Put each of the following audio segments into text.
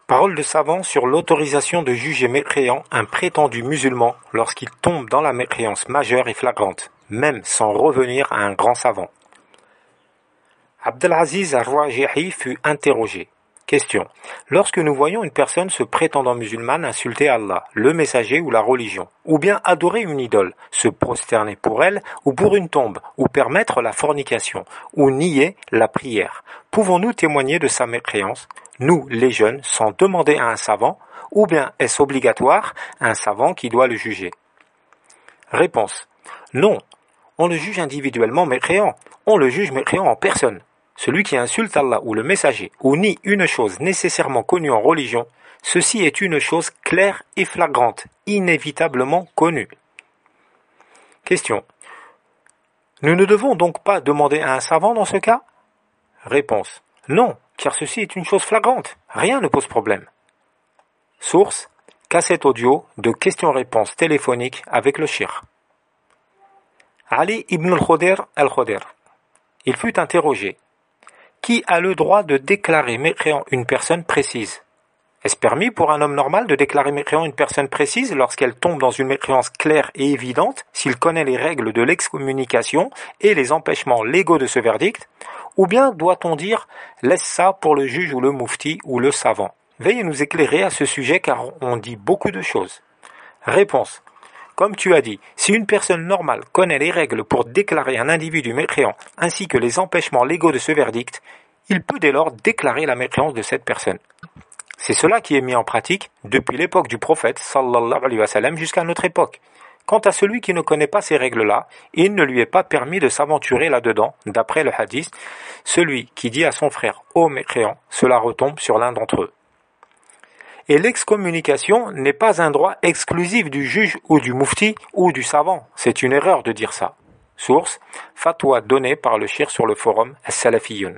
Parole de savant sur l'autorisation de juger mécréant un prétendu musulman lorsqu'il tombe dans la mécréance majeure et flagrante, même sans revenir à un grand savant. Abdelaziz Ar-Rajihi fut interrogé. Question. Lorsque nous voyons une personne se prétendant musulmane insulter Allah, le messager ou la religion, ou bien adorer une idole, se prosterner pour elle ou pour une tombe, ou permettre la fornication, ou nier la prière, pouvons-nous témoigner de sa mécréance, nous, les jeunes, sans demander à un savant, ou bien est-ce obligatoire un savant qui doit le juger? Réponse. Non, on le juge individuellement mécréant, on le juge mécréant en personne. Celui qui insulte Allah ou le messager ou nie une chose nécessairement connue en religion, ceci est une chose claire et flagrante, inévitablement connue. Question. Nous ne devons donc pas demander à un savant dans ce cas? Réponse. Non, car ceci est une chose flagrante, rien ne pose problème. Source. Cassette audio de questions-réponses téléphoniques avec le shir. Ali ibn al-Khudair al-Khudair. Il fut interrogé. Qui a le droit de déclarer mécréant une personne précise? Est-ce permis pour un homme normal de déclarer mécréant une personne précise lorsqu'elle tombe dans une mécréance claire et évidente, s'il connaît les règles de l'excommunication et les empêchements légaux de ce verdict? Ou bien doit-on dire « laisse ça pour le juge ou le moufti ou le savant ». Veuillez nous éclairer à ce sujet car on dit beaucoup de choses. Réponse. Comme tu as dit, si une personne normale connaît les règles pour déclarer un individu mécréant ainsi que les empêchements légaux de ce verdict, il peut dès lors déclarer la mécréance de cette personne. C'est cela qui est mis en pratique depuis l'époque du prophète sallallahu alayhi wa sallam jusqu'à notre époque. Quant à celui qui ne connaît pas ces règles-là, il ne lui est pas permis de s'aventurer là-dedans, d'après le hadith, celui qui dit à son frère « ô mécréant », cela retombe sur l'un d'entre eux. Et l'excommunication n'est pas un droit exclusif du juge ou du moufti ou du savant. C'est une erreur de dire ça. Source, fatwa donnée par le shir sur le forum As-Salafiyun.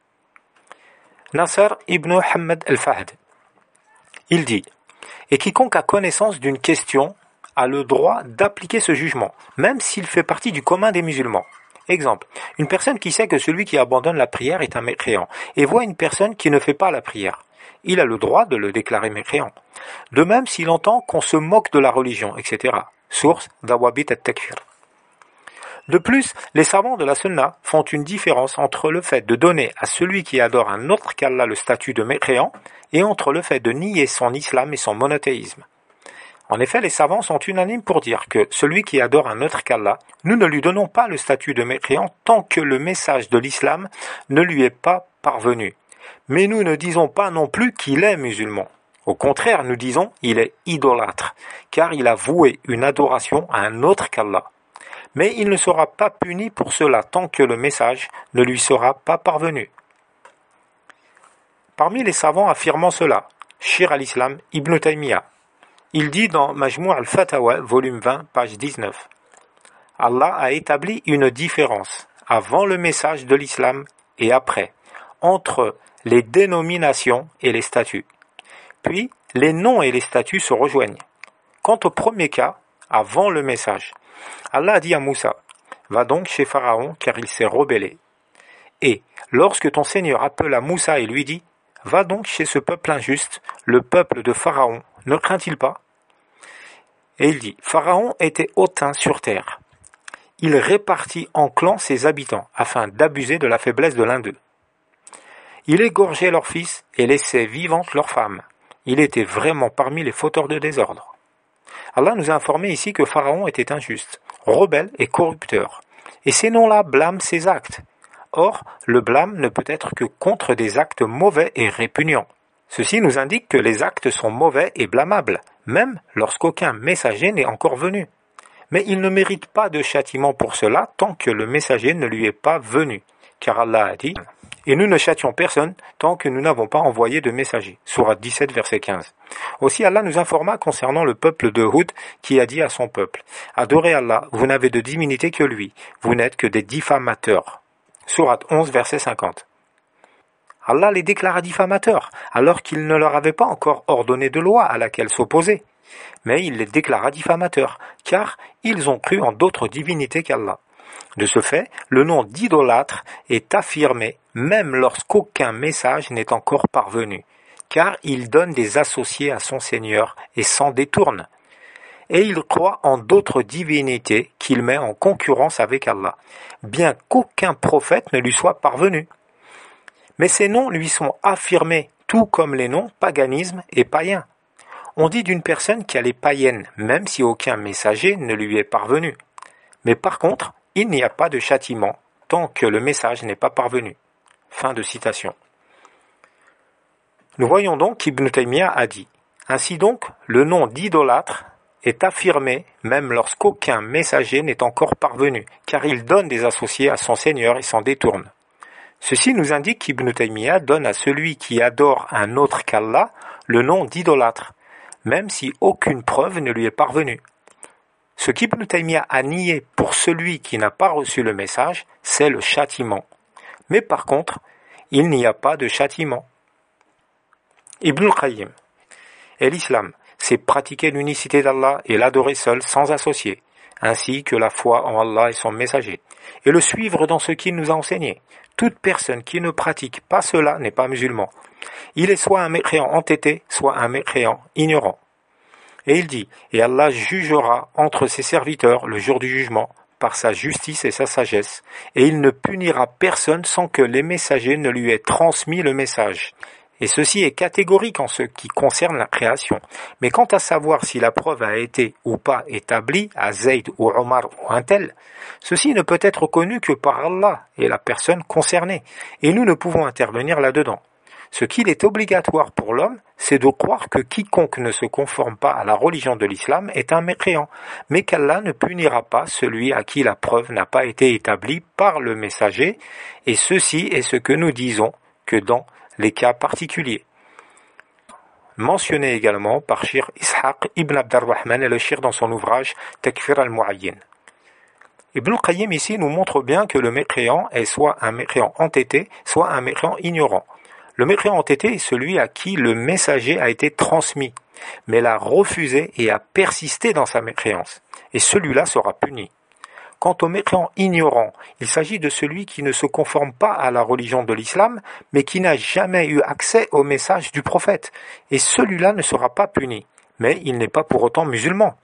Nasser ibn Hamad al-Fahd. Il dit, et quiconque a connaissance d'une question a le droit d'appliquer ce jugement, même s'il fait partie du commun des musulmans. Exemple, une personne qui sait que celui qui abandonne la prière est un mécréant et voit une personne qui ne fait pas la prière. Il a le droit de le déclarer mécréant. De même s'il entend qu'on se moque de la religion, etc. Source Dawabit at-Takfir. De plus, les savants de la Sunna font une différence entre le fait de donner à celui qui adore un autre qu'Allah le statut de mécréant et entre le fait de nier son islam et son monothéisme. En effet, les savants sont unanimes pour dire que celui qui adore un autre qu'Allah, nous ne lui donnons pas le statut de mécréant tant que le message de l'islam ne lui est pas parvenu. Mais nous ne disons pas non plus qu'il est musulman. Au contraire, nous disons il est idolâtre, car il a voué une adoration à un autre qu'Allah. Mais il ne sera pas puni pour cela tant que le message ne lui sera pas parvenu. Parmi les savants affirmant cela, Shir al-Islam Ibn Taymiyyah, il dit dans Majmou' al-Fatawa, volume 20, page 19, Allah a établi une différence avant le message de l'islam et après, entre les dénominations et les statuts. Puis, les noms et les statuts se rejoignent. Quant au premier cas, avant le message, Allah a dit à Moussa, « Va donc chez Pharaon, car il s'est rebellé. » Et, lorsque ton Seigneur appela Moussa et lui dit, « Va donc chez ce peuple injuste, le peuple de Pharaon, ne craint-il pas ?» Et il dit, « Pharaon était hautain sur terre. Il répartit en clans ses habitants, afin d'abuser de la faiblesse de l'un d'eux. Il égorgeait leurs fils et laissait vivantes leurs femmes. Il était vraiment parmi les fauteurs de désordre. » Allah nous a informé ici que Pharaon était injuste, rebelle et corrupteur. Et ces noms-là blâment ses actes. Or, le blâme ne peut être que contre des actes mauvais et répugnants. Ceci nous indique que les actes sont mauvais et blâmables, même lorsqu'aucun messager n'est encore venu. Mais il ne mérite pas de châtiment pour cela tant que le messager ne lui est pas venu. Car Allah a dit « Et nous ne châtions personne tant que nous n'avons pas envoyé de messager. » Sourate 17, verset 15. Aussi Allah nous informa concernant le peuple de Houd qui a dit à son peuple « Adorez Allah, vous n'avez de divinité que lui, vous n'êtes que des diffamateurs. » Sourate 11, verset 50. Allah les déclara diffamateurs alors qu'il ne leur avait pas encore ordonné de loi à laquelle s'opposer. Mais il les déclara diffamateurs car ils ont cru en d'autres divinités qu'Allah. De ce fait, le nom d'idolâtre est affirmé même lorsqu'aucun message n'est encore parvenu, car il donne des associés à son Seigneur et s'en détourne. Et il croit en d'autres divinités qu'il met en concurrence avec Allah, bien qu'aucun prophète ne lui soit parvenu. Mais ces noms lui sont affirmés, tout comme les noms paganisme et païen. On dit d'une personne qu'elle est païenne, même si aucun messager ne lui est parvenu. Mais par contre, il n'y a pas de châtiment tant que le message n'est pas parvenu. Fin de citation. Nous voyons donc qu'Ibn Taymiyyah a dit « Ainsi donc, le nom d'idolâtre est affirmé même lorsqu'aucun messager n'est encore parvenu, car il donne des associés à son Seigneur et s'en détourne. » Ceci nous indique qu'Ibn Taymiyyah donne à celui qui adore un autre qu'Allah le nom d'idolâtre, même si aucune preuve ne lui est parvenue. Ce qu'Ibn Taymiyyah a nié pour celui qui n'a pas reçu le message, c'est le châtiment. Mais par contre, il n'y a pas de châtiment. Ibn al-Qayyim. Et l'islam, c'est pratiquer l'unicité d'Allah et l'adorer seul sans associer, ainsi que la foi en Allah et son messager, et le suivre dans ce qu'il nous a enseigné. Toute personne qui ne pratique pas cela n'est pas musulman. Il est soit un mécréant entêté, soit un mécréant ignorant. Et il dit, et Allah jugera entre ses serviteurs le jour du jugement, par sa justice et sa sagesse, et il ne punira personne sans que les messagers ne lui aient transmis le message. Et ceci est catégorique en ce qui concerne la création. Mais quant à savoir si la preuve a été ou pas établie à Zayd ou Omar ou un tel, ceci ne peut être connu que par Allah et la personne concernée, et nous ne pouvons intervenir là-dedans. Ce qu'il est obligatoire pour l'homme, c'est de croire que quiconque ne se conforme pas à la religion de l'islam est un mécréant, mais qu'Allah ne punira pas celui à qui la preuve n'a pas été établie par le messager, et ceci est ce que nous disons que dans les cas particuliers. Mentionné également par Shir Ishaq ibn Abd-ar-Rahman el-Shir dans son ouvrage Takfir al-Mu'ayyin. Ibn al-Qayyim ici nous montre bien que le mécréant est soit un mécréant entêté, soit un mécréant ignorant. Le mécréant entêté est celui à qui le messager a été transmis, mais l'a refusé et a persisté dans sa mécréance, et celui-là sera puni. Quant au mécréant ignorant, il s'agit de celui qui ne se conforme pas à la religion de l'islam, mais qui n'a jamais eu accès au message du prophète, et celui-là ne sera pas puni, mais il n'est pas pour autant musulman.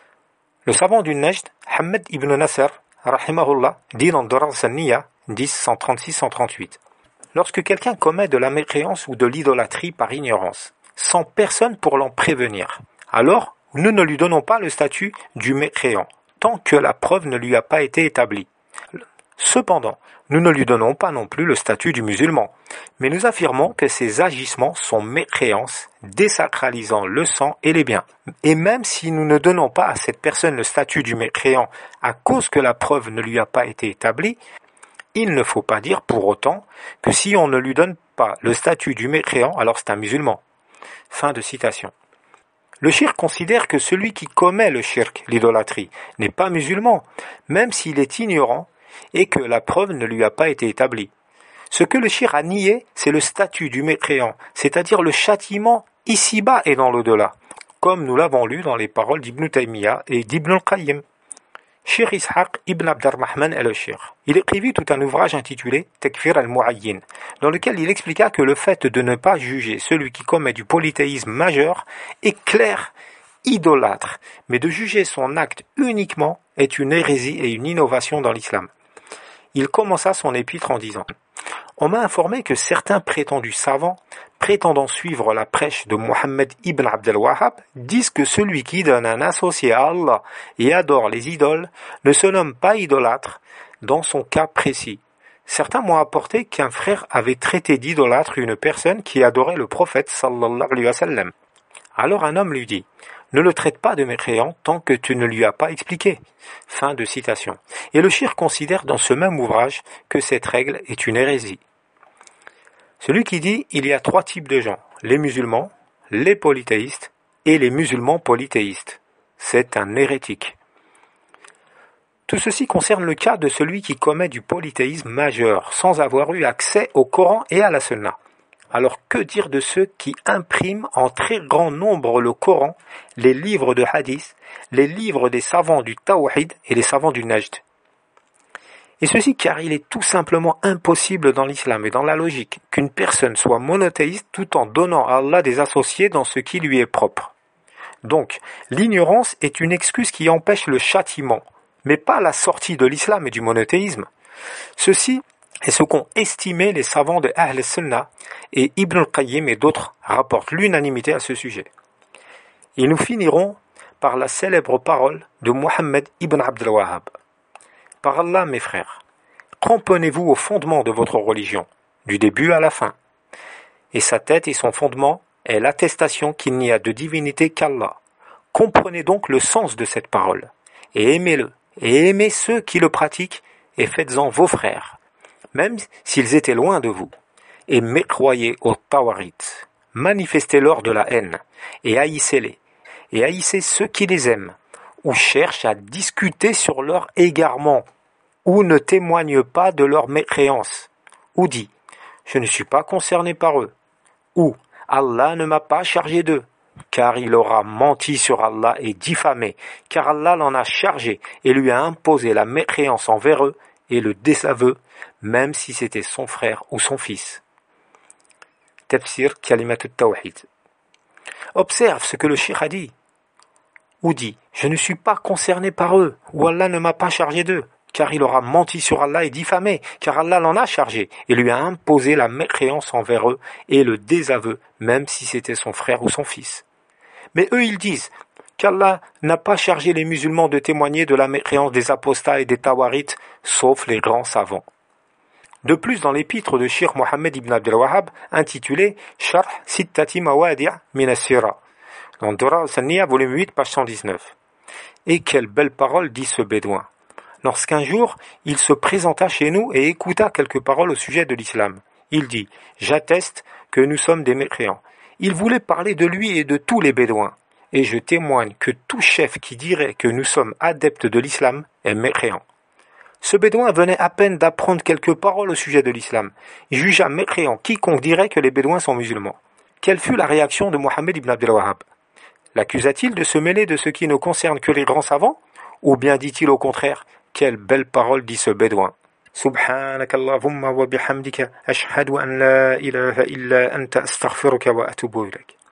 Le savant du Najd, Hamad ibn Nasr, rahimahullah, dit dans Durar al-Niyya, 10-136-138. Lorsque quelqu'un commet de la mécréance ou de l'idolâtrie par ignorance, sans personne pour l'en prévenir, alors nous ne lui donnons pas le statut du mécréant, tant que la preuve ne lui a pas été établie. Cependant, nous ne lui donnons pas non plus le statut du musulman, mais nous affirmons que ses agissements sont mécréances, désacralisant le sang et les biens. Et même si nous ne donnons pas à cette personne le statut du mécréant à cause que la preuve ne lui a pas été établie, il ne faut pas dire pour autant que si on ne lui donne pas le statut du mécréant, alors c'est un musulman. Fin de citation. Le shirk considère que celui qui commet le shirk, l'idolâtrie, n'est pas musulman, même s'il est ignorant et que la preuve ne lui a pas été établie. Ce que le shirk a nié, c'est le statut du mécréant, c'est-à-dire le châtiment ici-bas et dans l'au-delà, comme nous l'avons lu dans les paroles d'Ibn Taymiyyah et d'Ibn al-Qayyim. Shir Ishaq ibn Abd-ar-Rahman el-Shir. Il écrivit tout un ouvrage intitulé Takfir al-Mu'ayyin, dans lequel il expliqua que le fait de ne pas juger celui qui commet du polythéisme majeur est clair, idolâtre, mais de juger son acte uniquement est une hérésie et une innovation dans l'islam. Il commença son épître en disant « On m'a informé que certains prétendus savants, prétendant suivre la prêche de Mohammed ibn Abd al-Wahhab, disent que celui qui donne un associé à Allah et adore les idoles ne se nomme pas idolâtre dans son cas précis. Certains m'ont apporté qu'un frère avait traité d'idolâtre une personne qui adorait le prophète sallallahu alayhi wa sallam. Alors un homme lui dit « Ne le traite pas de mécréant tant que tu ne lui as pas expliqué. » Fin de citation. Et le shir considère dans ce même ouvrage que cette règle est une hérésie. Celui qui dit il y a trois types de gens, les musulmans, les polythéistes et les musulmans polythéistes. C'est un hérétique. Tout ceci concerne le cas de celui qui commet du polythéisme majeur sans avoir eu accès au Coran et à la Sunna. Alors que dire de ceux qui impriment en très grand nombre le Coran, les livres de hadith, les livres des savants du Tawhid et les savants du Najd? Et ceci car il est tout simplement impossible dans l'islam et dans la logique qu'une personne soit monothéiste tout en donnant à Allah des associés dans ce qui lui est propre. Donc, l'ignorance est une excuse qui empêche le châtiment, mais pas la sortie de l'islam et du monothéisme. Ceci est ce qu'ont estimé les savants de Ahl Sunnah, et Ibn al-Qayyim et d'autres rapportent l'unanimité à ce sujet. Et nous finirons par la célèbre parole de Muhammad ibn Abdul Wahhab. Par Allah, mes frères, cramponnez-vous au fondement de votre religion, du début à la fin. Et sa tête et son fondement est l'attestation qu'il n'y a de divinité qu'Allah. Comprenez donc le sens de cette parole, et aimez-le, et aimez ceux qui le pratiquent, et faites-en vos frères, même s'ils étaient loin de vous. Et mécroyez aux Tawarit, manifestez-leur de la haine, et haïssez-les, et haïssez ceux qui les aiment, ou cherchent à discuter sur leur égarement, ou ne témoignent pas de leur mécréance, ou dit « Je ne suis pas concerné par eux », ou « Allah ne m'a pas chargé d'eux », car il aura menti sur Allah et diffamé, car Allah l'en a chargé et lui a imposé la mécréance envers eux et le désaveu, même si c'était son frère ou son fils. Tafsir Kalimatut Tawhid. Observe ce que le cheikh a dit. Ou dit, je ne suis pas concerné par eux, ou Allah ne m'a pas chargé d'eux, car il aura menti sur Allah et diffamé, car Allah l'en a chargé et lui a imposé la mécréance envers eux et le désaveu, même si c'était son frère ou son fils. Mais eux ils disent qu'Allah n'a pas chargé les musulmans de témoigner de la mécréance des apostats et des tawarites, sauf les grands savants. De plus, dans l'épître de Cheikh Mohammed ibn Abdul Wahhab, intitulé Sharh Sittati Mawadi' min as-Sira, dans Durar al-Sanniya, volume 8, page 119. Et quelle belle parole dit ce bédouin. Lorsqu'un jour, il se présenta chez nous et écouta quelques paroles au sujet de l'islam. Il dit, j'atteste que nous sommes des mécréants. Il voulait parler de lui et de tous les bédouins. Et je témoigne que tout chef qui dirait que nous sommes adeptes de l'islam est mécréant. Ce bédouin venait à peine d'apprendre quelques paroles au sujet de l'islam. Il jugea mécréant quiconque dirait que les bédouins sont musulmans. Quelle fut la réaction de Mohammed ibn Abdul Wahhab? L'accusa-t-il de se mêler de ce qui ne concerne que les grands savants? Ou bien dit-il au contraire, quelle belle parole dit ce bédouin? سبحانك اللهم وبحمدك أشهد أن لا إله إلا أنت أستغفرك وأتوب إليك